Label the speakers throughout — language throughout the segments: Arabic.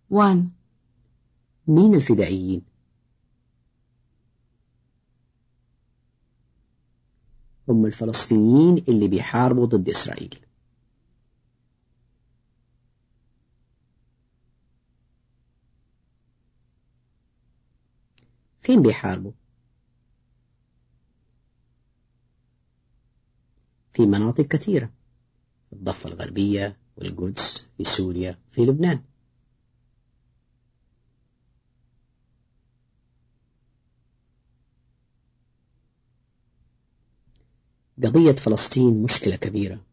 Speaker 1: 1.
Speaker 2: مين الفدائيين؟ هم الفلسطينيين اللي بيحاربوا ضد إسرائيل. فين بيحاربوا؟ في مناطق كثيرة، في الضفة الغربية والقدس، في سوريا، في لبنان. قضية فلسطين مشكلة كبيرة.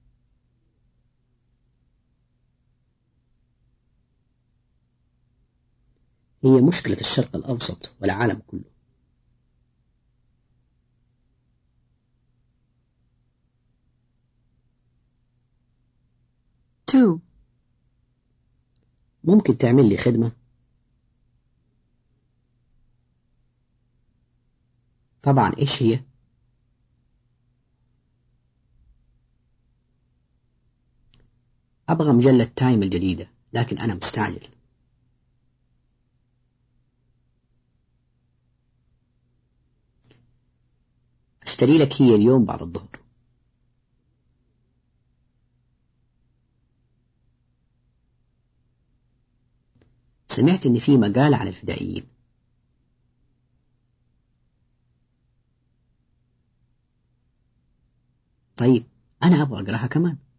Speaker 2: هي مشكلة الشرق الأوسط والعالم كله.
Speaker 1: Two.
Speaker 2: ممكن تعمل لي خدمة؟ طبعا، إيش هي؟ أبغى مجلة تايم الجديدة، لكن أنا مستعجل. أشتري لك هي اليوم بعد الظهر. سمعت إن في مقالة عن الفدائيين. طيب، أنا أبغى أقرأها كمان.